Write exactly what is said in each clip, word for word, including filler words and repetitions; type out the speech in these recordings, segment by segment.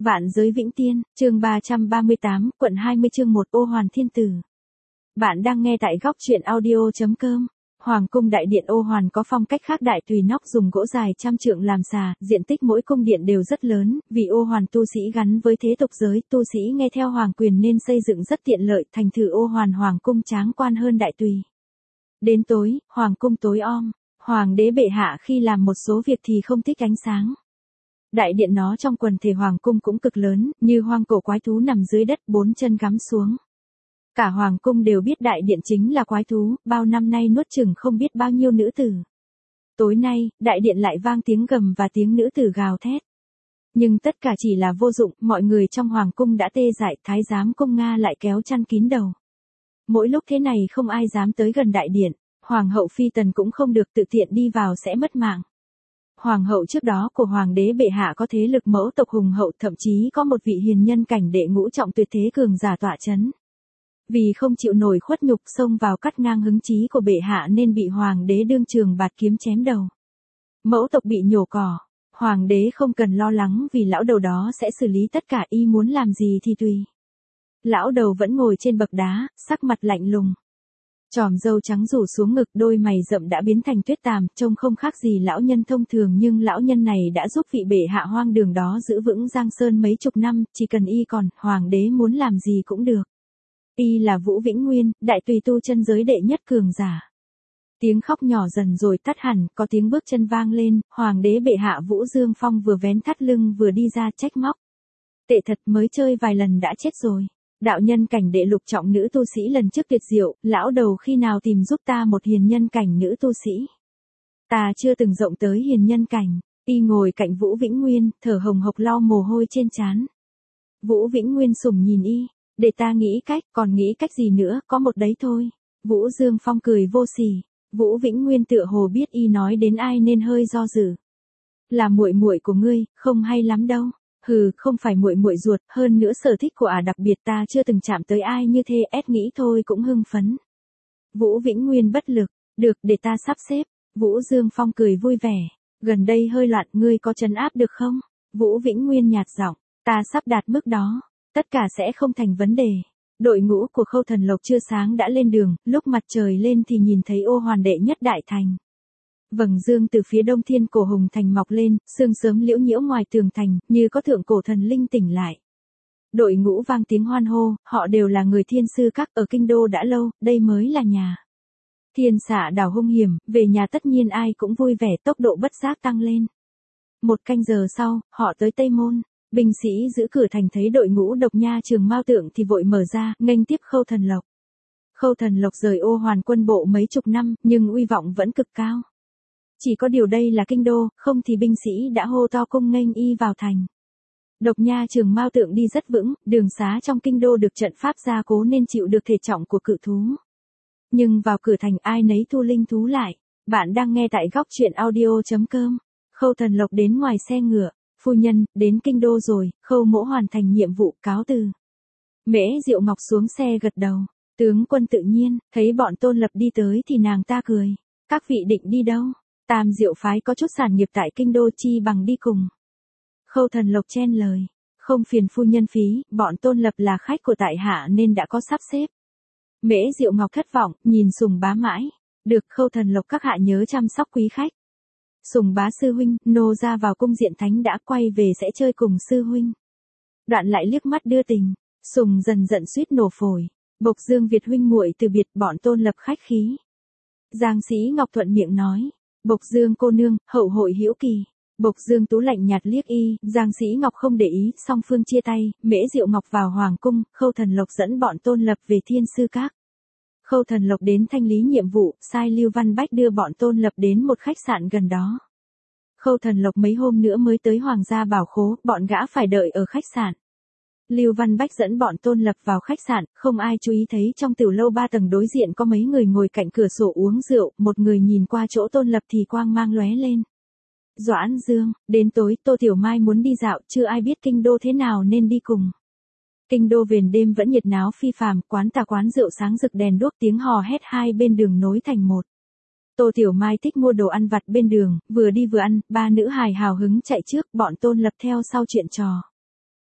Vạn giới vĩnh tiên, chương ba trăm ba mươi tám, quận hai mươi chương một Ô Hoàn Thiên Tử. Bạn đang nghe tại góc truyện audio chấm com. Hoàng cung đại điện Ô Hoàn có phong cách khác đại tùy nóc dùng gỗ dài trăm trượng làm xà, diện tích mỗi cung điện đều rất lớn, vì Ô Hoàn tu sĩ gắn với thế tục giới, tu sĩ nghe theo hoàng quyền nên xây dựng rất tiện lợi, thành thử Ô Hoàn hoàng cung tráng quan hơn đại tùy. Đến tối, hoàng cung tối om, hoàng đế bệ hạ khi làm một số việc thì không thích ánh sáng. Đại điện nó trong quần thể hoàng cung cũng cực lớn, như hoang cổ quái thú nằm dưới đất bốn chân gắm xuống. Cả hoàng cung đều biết đại điện chính là quái thú, bao năm nay nuốt chửng không biết bao nhiêu nữ tử. Tối nay, đại điện lại vang tiếng gầm và tiếng nữ tử gào thét. Nhưng tất cả chỉ là vô dụng, mọi người trong hoàng cung đã tê dại, thái giám cung Nga lại kéo chăn kín đầu. Mỗi lúc thế này không ai dám tới gần đại điện, hoàng hậu phi tần cũng không được tự tiện đi vào sẽ mất mạng. Hoàng hậu trước đó của hoàng đế bệ hạ có thế lực mẫu tộc hùng hậu, thậm chí có một vị hiền nhân cảnh đệ ngũ trọng tuyệt thế cường giả tọa chấn. Vì không chịu nổi khuất nhục xông vào cắt ngang hứng chí của bệ hạ nên bị hoàng đế đương trường bạt kiếm chém đầu. Mẫu tộc bị nhổ cỏ, hoàng đế không cần lo lắng vì lão đầu đó sẽ xử lý tất cả, y muốn làm gì thì tùy. Lão đầu vẫn ngồi trên bậc đá, sắc mặt lạnh lùng. Chòm râu trắng rủ xuống ngực, đôi mày rậm đã biến thành tuyết tàm, trông không khác gì lão nhân thông thường, nhưng lão nhân này đã giúp vị bệ hạ hoang đường đó giữ vững Giang Sơn mấy chục năm, chỉ cần y còn, hoàng đế muốn làm gì cũng được. Y là Vũ Vĩnh Nguyên, đại tùy tu chân giới đệ nhất cường giả. Tiếng khóc nhỏ dần rồi tắt hẳn, có tiếng bước chân vang lên, hoàng đế bệ hạ Vũ Dương Phong vừa vén thắt lưng vừa đi ra trách móc. Tệ thật, mới chơi vài lần đã chết rồi. Đạo nhân cảnh đệ lục trọng nữ tu sĩ lần trước tuyệt diệu, lão đầu khi nào tìm giúp ta một hiền nhân cảnh nữ tu sĩ. Ta chưa từng rộng tới hiền nhân cảnh. Y ngồi cạnh Vũ Vĩnh Nguyên, thở hồng hộc lau mồ hôi trên trán. Vũ Vĩnh Nguyên sủng nhìn y, để ta nghĩ cách, còn nghĩ cách gì nữa, có một đấy thôi. Vũ Dương Phong cười vô sỉ. Vũ Vĩnh Nguyên tựa hồ biết y nói đến ai nên hơi do dự. Là muội muội của ngươi, không hay lắm đâu. Hừ, không phải muội muội ruột, hơn nữa sở thích của ả à đặc biệt, ta chưa từng chạm tới ai như thế, ét nghĩ thôi cũng hưng phấn. Vũ Vĩnh Nguyên bất lực, được, để ta sắp xếp. Vũ Dương Phong cười vui vẻ, gần đây hơi loạn, ngươi có trấn áp được không? Vũ Vĩnh Nguyên nhạt giọng, ta sắp đạt mức đó, tất cả sẽ không thành vấn đề. Đội ngũ của Khâu Thần Lộc chưa sáng đã lên đường, lúc mặt trời lên thì nhìn thấy Ô Hoàn đệ nhất đại thành. Vầng dương từ phía đông thiên cổ hùng thành mọc lên, sương sớm liễu nhiễu ngoài tường thành, như có thượng cổ thần linh tỉnh lại. Đội ngũ vang tiếng hoan hô, họ đều là người thiên sư các ở kinh đô đã lâu, đây mới là nhà. Thiên xạ đảo hung hiểm, về nhà tất nhiên ai cũng vui vẻ, tốc độ bất giác tăng lên. Một canh giờ sau, họ tới Tây Môn, binh sĩ giữ cửa thành thấy đội ngũ Độc Nha Trường Mao Tượng thì vội mở ra, nghênh tiếp Khâu Thần Lộc. Khâu Thần Lộc rời Ô Hoàn quân bộ mấy chục năm, nhưng uy vọng vẫn cực cao. Chỉ có điều đây là kinh đô, không thì binh sĩ đã hô to cung nghênh y vào thành. Độc Nha Trường Mao Tượng đi rất vững, đường xá trong kinh đô được trận pháp gia cố nên chịu được thể trọng của cự thú. Nhưng vào cửa thành ai nấy thu linh thú lại. Bạn đang nghe tại góc truyện audio chấm com. Khâu Thần Lộc đến ngoài xe ngựa, phu nhân, đến kinh đô rồi, Khâu mỗ hoàn thành nhiệm vụ, cáo từ. Mễ Diệu Ngọc xuống xe gật đầu, tướng quân tự nhiên, thấy bọn Tôn Lập đi tới thì nàng ta cười. Các vị định đi đâu? Tam Diệu phái có chút sản nghiệp tại kinh đô, chi bằng đi cùng. Khâu Thần Lộc chen lời, không phiền phu nhân phí, bọn Tôn Lập là khách của tại hạ nên đã có sắp xếp. Mễ Diệu Ngọc thất vọng, nhìn Sùng Bá mãi, được Khâu Thần Lộc các hạ nhớ chăm sóc quý khách. Sùng Bá sư huynh, nô ra vào cung diện thánh đã, quay về sẽ chơi cùng sư huynh. Đoạn lại liếc mắt đưa tình, Sùng dần giận suýt nổ phổi, Bộc Dương Việt huynh muội từ biệt, bọn Tôn Lập khách khí. Giang Sĩ Ngọc thuận miệng nói, Bộc Dương cô nương, hậu hội hữu kỳ. Bộc Dương Tú lạnh nhạt liếc y, Giang Sĩ Ngọc không để ý, song phương chia tay, Mễ Diệu Ngọc vào hoàng cung, Khâu Thần Lộc dẫn bọn Tôn Lập về thiên sư các. Khâu Thần Lộc đến thanh lý nhiệm vụ, sai Lưu Văn Bách đưa bọn Tôn Lập đến một khách sạn gần đó. Khâu Thần Lộc mấy hôm nữa mới tới Hoàng gia Bảo Khố, bọn gã phải đợi ở khách sạn. Lưu Văn Bách dẫn bọn Tôn Lập vào khách sạn, không ai chú ý thấy trong tiểu lâu ba tầng đối diện có mấy người ngồi cạnh cửa sổ uống rượu, một người nhìn qua chỗ Tôn Lập thì quang mang lóe lên. Doãn Dương, đến tối Tô Tiểu Mai muốn đi dạo, chưa ai biết kinh đô thế nào nên đi cùng. Kinh đô về đêm vẫn nhiệt náo phi phàm, quán tà quán rượu sáng rực đèn đuốc, tiếng hò hét hai bên đường nối thành một. Tô Tiểu Mai thích mua đồ ăn vặt bên đường, vừa đi vừa ăn, ba nữ hài hào hứng chạy trước, bọn Tôn Lập theo sau chuyện trò.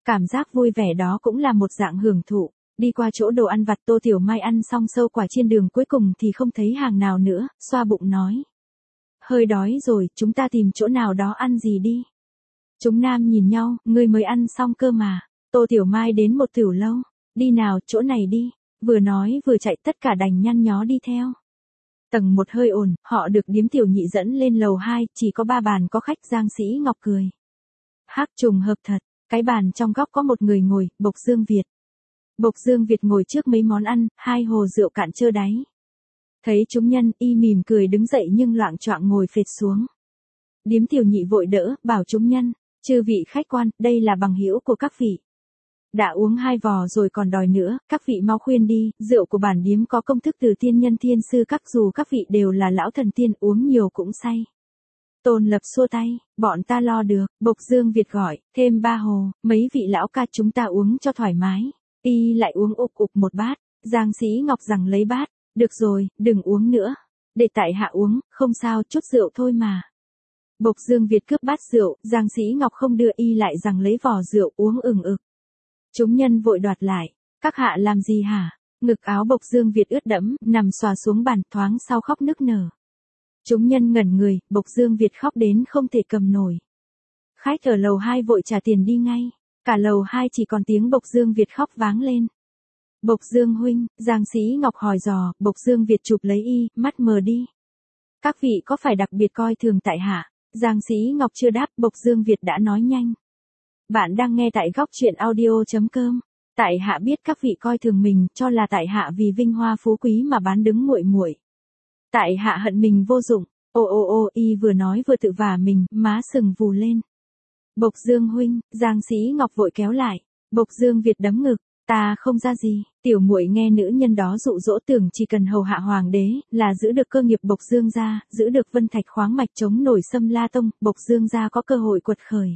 Cảm giác vui vẻ đó cũng là một dạng hưởng thụ. Đi qua chỗ đồ ăn vặt Tô Tiểu Mai ăn xong sâu quả chiên đường cuối cùng thì không thấy hàng nào nữa, xoa bụng nói. Hơi đói rồi, chúng ta tìm chỗ nào đó ăn gì đi. Chúng nam nhìn nhau, ngươi mới ăn xong cơ mà. Tô Tiểu Mai đến một tiểu lâu. Đi nào, chỗ này đi. Vừa nói vừa chạy tất cả đành nhăn nhó đi theo. Tầng một hơi ồn, họ được điếm tiểu nhị dẫn lên lầu hai, chỉ có ba bàn có khách. Giang Sĩ Ngọc cười. Hắc trùng hợp thật, cái bàn trong góc có một người ngồi, Bộc Dương Việt. Bộc Dương Việt ngồi trước mấy món ăn, hai hồ rượu cạn trơ đáy. Thấy chúng nhân, y mỉm cười đứng dậy nhưng loạng choạng ngồi phệt xuống. Điếm tiểu nhị vội đỡ, bảo chúng nhân, chư vị khách quan, đây là bằng hữu của các vị. Đã uống hai vò rồi còn đòi nữa, các vị mau khuyên đi, rượu của bản điếm có công thức từ tiên nhân thiên sư các, dù các vị đều là lão thần tiên, uống nhiều cũng say. Tôn Lập xua tay, bọn ta lo được. Bộc Dương Việt gọi, thêm ba hồ, mấy vị lão ca chúng ta uống cho thoải mái. Y lại uống ục ục một bát. Giang Sĩ Ngọc rằng lấy bát, được rồi, đừng uống nữa. Để tại hạ uống, không sao, chút rượu thôi mà. Bộc Dương Việt cướp bát rượu, Giang Sĩ Ngọc không đưa, y lại rằng lấy vò rượu uống ừng ực. Chúng nhân vội đoạt lại, các hạ làm gì hả? Ngực áo Bộc Dương Việt ướt đẫm, nằm xòa xuống bàn, thoáng sau khóc nức nở. Chúng nhân ngẩn người, Bộc Dương Việt khóc đến không thể cầm nổi. Khách ở lầu hai vội trả tiền đi ngay, cả lầu hai chỉ còn tiếng Bộc Dương Việt khóc váng lên. Bộc Dương huynh, Giang Sĩ Ngọc hỏi dò, Bộc Dương Việt chụp lấy y, mắt mờ đi. Các vị có phải đặc biệt coi thường tại hạ? Giang Sĩ Ngọc chưa đáp, Bộc Dương Việt đã nói nhanh. Bạn đang nghe tại góc truyện audio chấm com. Tại hạ biết các vị coi thường mình, cho là tại hạ vì vinh hoa phú quý mà bán đứng muội muội. Tại hạ hận mình vô dụng. Ô ô ô, y vừa nói vừa tự vả mình, má sừng vù lên. Bộc Dương huynh, Giang Sĩ Ngọc vội kéo lại. Bộc Dương Việt đấm ngực, ta không ra gì. Tiểu muội nghe nữ nhân đó dụ dỗ, tưởng chỉ cần hầu hạ hoàng đế là giữ được cơ nghiệp Bộc Dương gia, giữ được Vân Thạch khoáng mạch chống nổi Xâm La Tông, Bộc Dương gia có cơ hội quật khởi.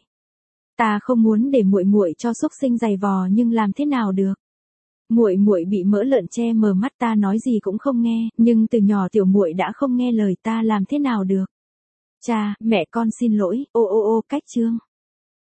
Ta không muốn để muội muội cho xúc sinh giày vò, nhưng làm thế nào được? Muội muội bị mỡ lợn che mờ mắt, ta nói gì cũng không nghe, nhưng từ nhỏ tiểu muội đã không nghe lời, ta làm thế nào được? Cha, mẹ con xin lỗi. Ô ô ô, cách chương.